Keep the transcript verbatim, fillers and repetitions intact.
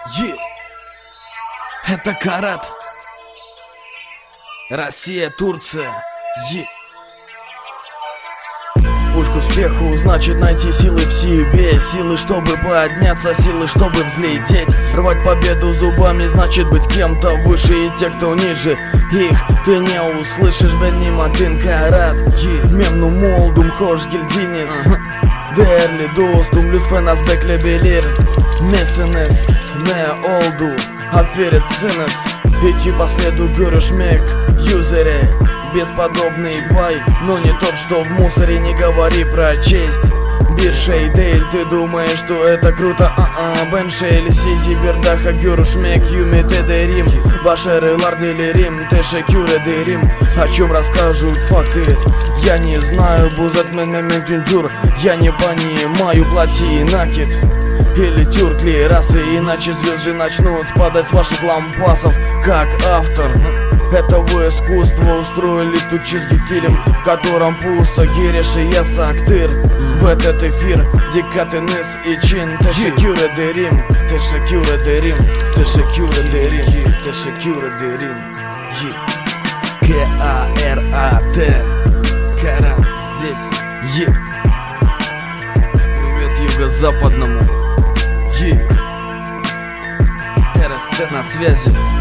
Е. Это Карат. Россия, Турция. Е. Путь к успеху значит найти силы в себе. Силы, чтобы подняться, силы, чтобы взлететь. Рвать победу зубами значит быть кем-то выше. И те, кто ниже их, ты не услышишь. Benim adın Karat. Memnun oldum, hoş geldiniz. Değerli dostum, lütfen az bekleyebilir misiniz? Ne oldu? Affedersiniz. Идти по следу görüşmek üzere. Бесподобный бай, но не тот, что в мусоре. Не говори про честь. Bir şey değil, ты думаешь, что это круто? А-а, ben şeyli sizi bir daha görüşmek ümit ederim. Başarılar dilerim, teşekkür ederim. О чем расскажут факты? Я не знаю, bu затменный мюнтюр. Я не понимаю, плати накид или тюркли расы, иначе звезды начнут падать с ваших лампасов. Как автор этого искусства устроили тучизгий фильм, в котором пусто гириш и я сактыр. В этот эфир дикатыныс ичин. Teşekkür ederim, teşekkür ederim, teşekkür ederim, teşekkür ederim. К-А-Р-А-Т. Карат здесь. Е. Привет юго-западному. Е. эр эс тэ на связи.